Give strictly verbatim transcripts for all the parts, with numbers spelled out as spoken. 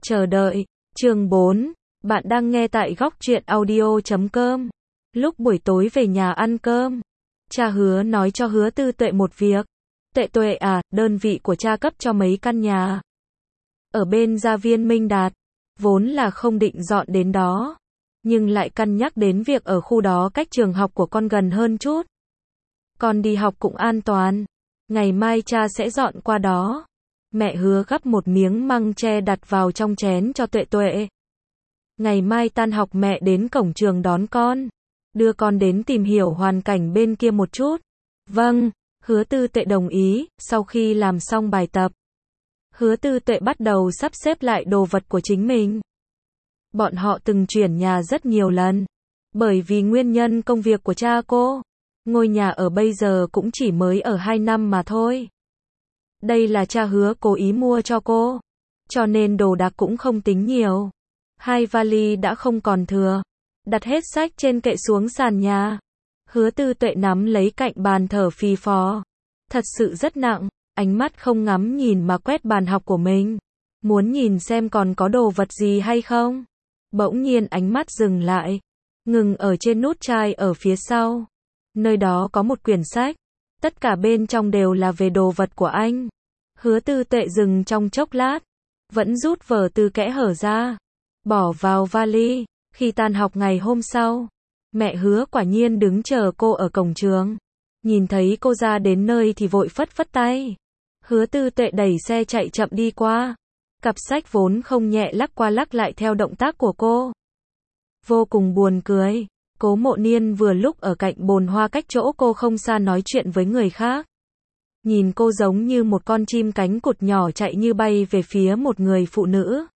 Chờ đợi. Chương bốn. Bạn đang nghe tại góc truyện audio chấm com. Lúc buổi tối về nhà ăn cơm, cha Hứa nói cho Hứa Tư Tuệ một việc. Tuệ Tuệ à, đơn vị của cha cấp cho mấy căn nhà ở bên gia viên Minh Đạt, vốn là không định dọn đến đó, nhưng lại cân nhắc đến việc ở khu đó cách trường học của con gần hơn chút. Con đi học cũng an toàn. Ngày mai cha sẽ dọn qua đó. Mẹ Hứa gắp một miếng măng tre đặt vào trong chén cho Tuệ Tuệ. Ngày mai tan học mẹ đến cổng trường đón con, đưa con đến tìm hiểu hoàn cảnh bên kia một chút. Vâng, Hứa Tư Tuệ đồng ý. Sau khi làm xong bài tập, Hứa Tư Tuệ bắt đầu sắp xếp lại đồ vật của chính mình. Bọn họ từng chuyển nhà rất nhiều lần, bởi vì nguyên nhân công việc của cha cô. Ngôi nhà ở bây giờ cũng chỉ mới ở hai năm mà thôi. Đây là cha Hứa cố ý mua cho cô, cho nên đồ đạc cũng không tính nhiều. Hai vali đã không còn thừa, đặt hết sách trên kệ xuống sàn nhà. Hứa Tư Tuệ nắm lấy cạnh bàn thở phì phò. Thật sự rất nặng, ánh mắt không ngắm nhìn mà quét bàn học của mình. Muốn nhìn xem còn có đồ vật gì hay không. Bỗng nhiên ánh mắt dừng lại, ngừng ở trên nút chai ở phía sau. Nơi đó có một quyển sách, tất cả bên trong đều là về đồ vật của anh. Hứa Tư Tuệ dừng trong chốc lát, vẫn rút vở từ kẽ hở ra, bỏ vào vali. Khi tan học ngày hôm sau, mẹ Hứa quả nhiên đứng chờ cô ở cổng trường. Nhìn thấy cô ra đến nơi thì vội phất phất tay. Hứa Tư Tuệ đẩy xe chạy chậm đi qua. Cặp sách vốn không nhẹ lắc qua lắc lại theo động tác của cô. Vô cùng buồn cười. Cố Mộ Niên vừa lúc ở cạnh bồn hoa cách chỗ cô không xa nói chuyện với người khác. Nhìn cô giống như một con chim cánh cụt nhỏ chạy như bay về phía một người phụ nữ.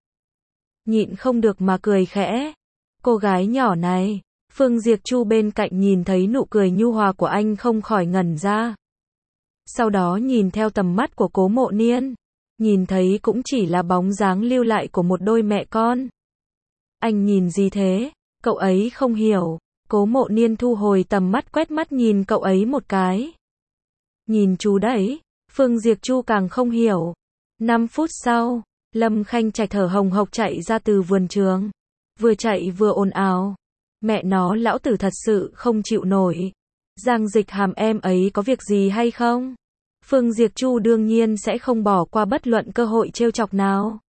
Nhịn không được mà cười khẽ. Cô gái nhỏ này. Phương Diệp Chu bên cạnh nhìn thấy nụ cười nhu hòa của anh không khỏi ngẩn ra. Sau đó nhìn theo tầm mắt của Cố Mộ Niên, nhìn thấy cũng chỉ là bóng dáng lưu lại của một đôi mẹ con. Anh nhìn gì thế? Cậu ấy không hiểu. Cố Mộ Niên thu hồi tầm mắt quét mắt nhìn cậu ấy một cái. Nhìn chú đấy. Phương Diệp Chu càng không hiểu. Năm phút sau, Lâm Khanh Trạch thở hồng hộc chạy ra từ vườn trường. Vừa chạy vừa ồn ào. Mẹ nó, lão tử thật sự không chịu nổi. Giang Dịch Hàm em ấy có việc gì hay không? Phương Diệp Chu đương nhiên sẽ không bỏ qua bất luận cơ hội trêu chọc nào.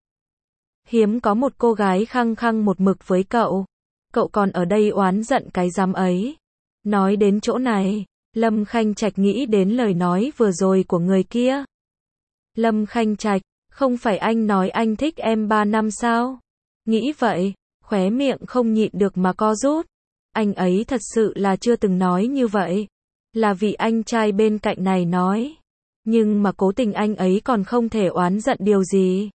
Hiếm có một cô gái khăng khăng một mực với cậu. Cậu còn ở đây oán giận cái dám ấy. Nói đến chỗ này, Lâm Khanh Trạch nghĩ đến lời nói vừa rồi của người kia. Lâm Khanh Trạch, không phải anh nói anh thích em ba năm sao? Nghĩ vậy, khóe miệng không nhịn được mà co rút. Anh ấy thật sự là chưa từng nói như vậy. Là vì anh trai bên cạnh này nói. Nhưng mà cố tình anh ấy còn không thể oán giận điều gì.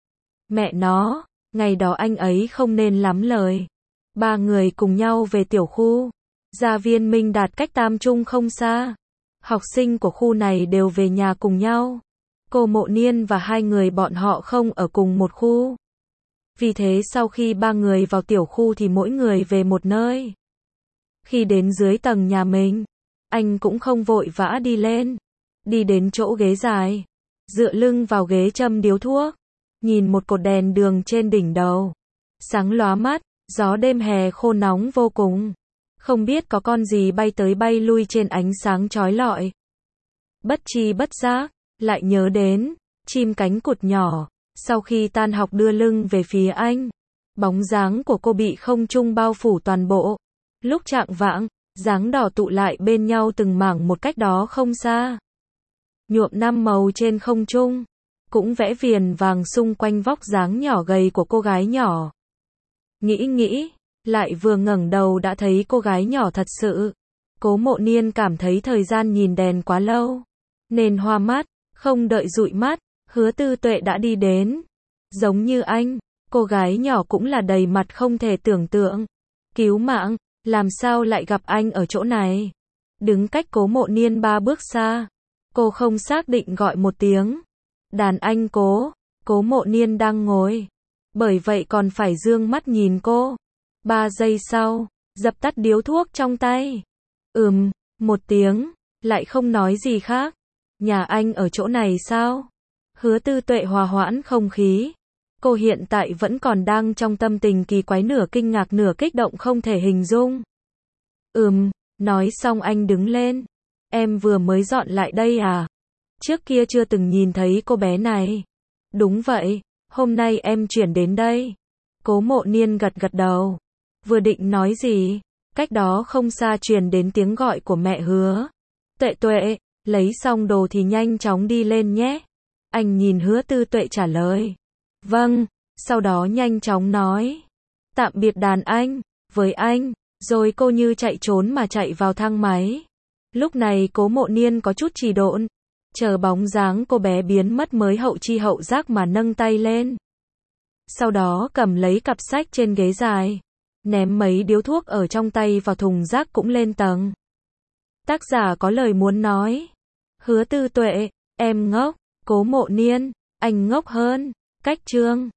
Mẹ nó, ngày đó anh ấy không nên lắm lời. Ba người cùng nhau về tiểu khu. Gia viên Minh Đạt cách Tam Trung không xa. Học sinh của khu này đều về nhà cùng nhau. Cô Mộ Niên và hai người bọn họ không ở cùng một khu. Vì thế sau khi ba người vào tiểu khu thì mỗi người về một nơi. Khi đến dưới tầng nhà mình, anh cũng không vội vã đi lên. Đi đến chỗ ghế dài, dựa lưng vào ghế châm điếu thuốc, nhìn một cột đèn đường trên đỉnh đầu. Sáng lóa mắt, gió đêm hè khô nóng vô cùng. Không biết có con gì bay tới bay lui trên ánh sáng chói lọi. Bất tri bất giác, lại nhớ đến chim cánh cụt nhỏ. Sau khi tan học đưa lưng về phía anh, bóng dáng của cô bị không trung bao phủ toàn bộ. Lúc chạng vạng, dáng đỏ tụ lại bên nhau từng mảng một cách đó không xa. Nhuộm năm màu trên không trung, cũng vẽ viền vàng xung quanh vóc dáng nhỏ gầy của cô gái nhỏ. Nghĩ nghĩ, lại vừa ngẩng đầu đã thấy cô gái nhỏ thật sự. Cố Mộ Niên cảm thấy thời gian nhìn đèn quá lâu, nên hoa mắt, không đợi dụi mắt. Hứa Tư Tuệ đã đi đến. Giống như anh, cô gái nhỏ cũng là đầy mặt không thể tưởng tượng. Cứu mạng, làm sao lại gặp anh ở chỗ này? Đứng cách Cố Mộ Niên ba bước xa. Cô không xác định gọi một tiếng. Đàn anh Cố. Cố Mộ Niên đang ngồi. Bởi vậy còn phải dương mắt nhìn cô. Ba giây sau, dập tắt điếu thuốc trong tay. Ừm, một tiếng, lại không nói gì khác. Nhà anh ở chỗ này sao? Hứa Tư Tuệ hòa hoãn không khí. Cô hiện tại vẫn còn đang trong tâm tình kỳ quái nửa kinh ngạc nửa kích động không thể hình dung. Ừm, nói xong anh đứng lên. Em vừa mới dọn lại đây à? Trước kia chưa từng nhìn thấy cô bé này. Đúng vậy, hôm nay em chuyển đến đây. Cố Mộ Niên gật gật đầu. Vừa định nói gì, cách đó không xa truyền đến tiếng gọi của mẹ Hứa. Tuệ Tuệ, lấy xong đồ thì nhanh chóng đi lên nhé. Anh nhìn Hứa Tư Tuệ trả lời. Vâng, sau đó nhanh chóng nói. Tạm biệt đàn anh, với anh, rồi cô như chạy trốn mà chạy vào thang máy. Lúc này Cố Mộ Niên có chút trì độn, chờ bóng dáng cô bé biến mất mới hậu chi hậu giác mà nâng tay lên. Sau đó cầm lấy cặp sách trên ghế dài, ném mấy điếu thuốc ở trong tay vào thùng rác cũng lên tầng. Tác giả có lời muốn nói. Hứa Tư Tuệ, em ngốc. Cố Mộ Niên, anh ngốc hơn. Cách chương